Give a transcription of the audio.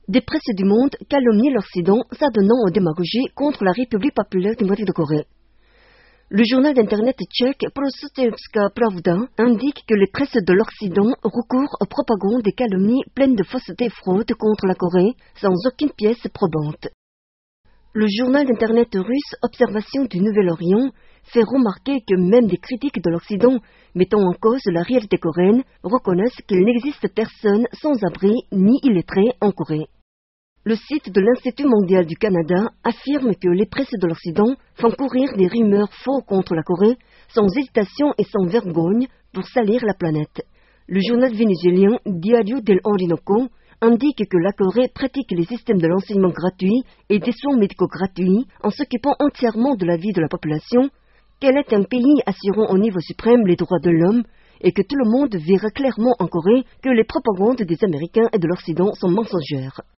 Des presses du monde calomnient l'Occident, s'adonnant aux démagogies contre la République populaire démocratique de Corée. Le journal d'internet tchèque Prostitevska Pravda indique que les presses de l'Occident recourent aux propagandes et calomnies pleines de faussetés et fraudes contre la Corée, sans aucune pièce probante. Le journal d'internet russe Observation du Nouvel-Orient fait remarquer que même des critiques de l'Occident mettant en cause la réalité coréenne reconnaissent qu'il n'existe personne sans abri ni illettré en Corée. Le site de l'Institut mondial du Canada affirme que les presses de l'Occident font courir des rumeurs fausses contre la Corée sans hésitation et sans vergogne pour salir la planète. Le journal vénézuélien Diario del Orinoco indique que la Corée pratique les systèmes de l'enseignement gratuit et des soins médicaux gratuits en s'occupant entièrement de la vie de la population, qu'elle est un pays assurant au niveau suprême les droits de l'homme et que tout le monde verra clairement en Corée que les propagandes des Américains et de l'Occident sont mensongères.